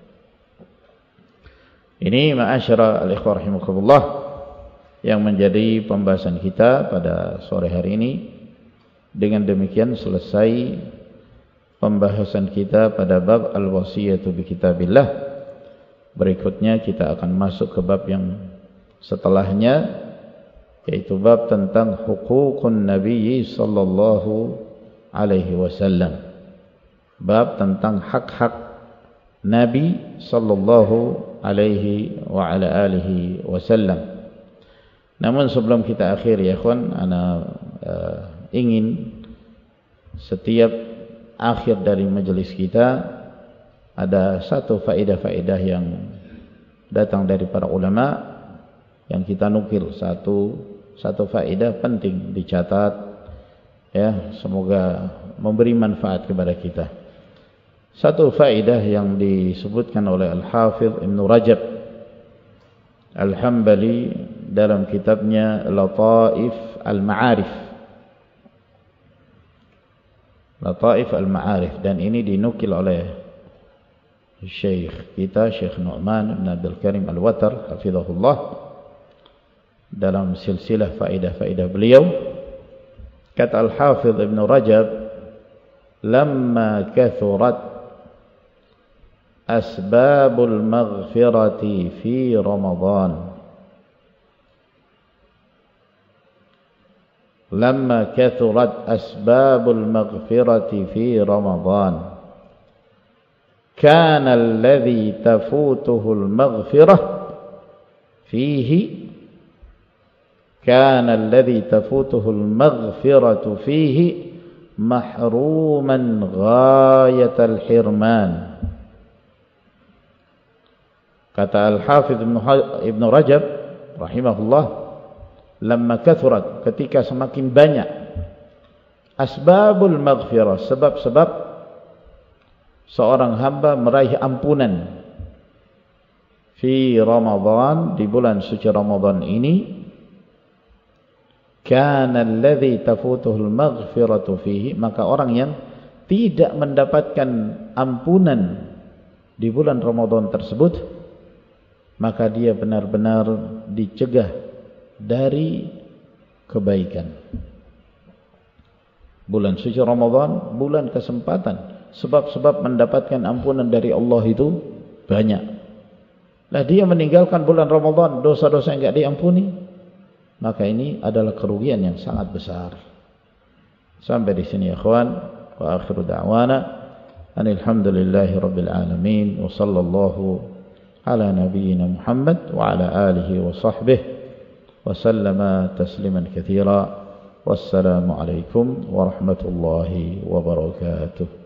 Speaker 2: Ini ma'asyara al-ikhwah rahimakumullah yang menjadi pembahasan kita pada sore hari ini. Dengan demikian selesai pembahasan kita pada bab al-wasiyatu bi kitabillah. Berikutnya kita akan masuk ke bab yang setelahnya, yaitu bab tentang hukukun Nabi sallallahu alaihi wasallam. Bab tentang hak-hak Nabi sallallahu alaihi wa ala alihi wasallam. Namun sebelum kita akhir ya ikhwan, ana uh, ingin setiap akhir dari majelis kita ada satu faedah-faedah yang datang dari para ulama yang kita nukil, satu satu faedah penting dicatat ya, semoga memberi manfaat kepada kita. Satu faedah yang disebutkan oleh Al-Hafidh Ibn Rajab Al-Hambali dalam kitabnya Lataif Al-Ma'arif, Lataif Al-Ma'arif, dan ini dinukil oleh Syekh kita Syekh Nu'man bin Abdul Karim Al-Watar hafizahullah dalam silsilah faedah-faedah beliau. Kata Al-Hafidh Ibn Rajab, lamma kathurat asbabul maghfirati fi Ramadan, lamma kathurat asbabul maghfirati fi Ramadan kana alladhi tafutuhu al-maghfirah fihi kana alladhi tafutuhu al-maghfiratu fihi mahruman ghayatal hirman. Kata Al-Hafidh Ibn Rajab rahimahullah, lamma kathurat, ketika semakin banyak, asbabul maghfirah, sebab-sebab seorang hamba meraih ampunan, fi Ramadan, di bulan suci Ramadan ini, kana alladhi tafutuhul maghfiratu fihi, maka orang yang tidak mendapatkan ampunan di bulan Ramadan tersebut, maka dia benar-benar dicegah dari kebaikan. Bulan suci Ramadan, bulan kesempatan, sebab-sebab mendapatkan ampunan dari Allah itu banyak. Lah dia meninggalkan bulan Ramadan, dosa-dosa yang enggak diampuni, maka ini adalah kerugian yang sangat besar. Sampai di sini ya ikhwan, wa akhiru da'wana alhamdulillahi rabbil alamin, wa sallallahu ala nabiyyina Muhammad wa ala alihi wa sahbihi wa sallama tasliman katsira. Wassalamu alaikum warahmatullahi wabarakatuh.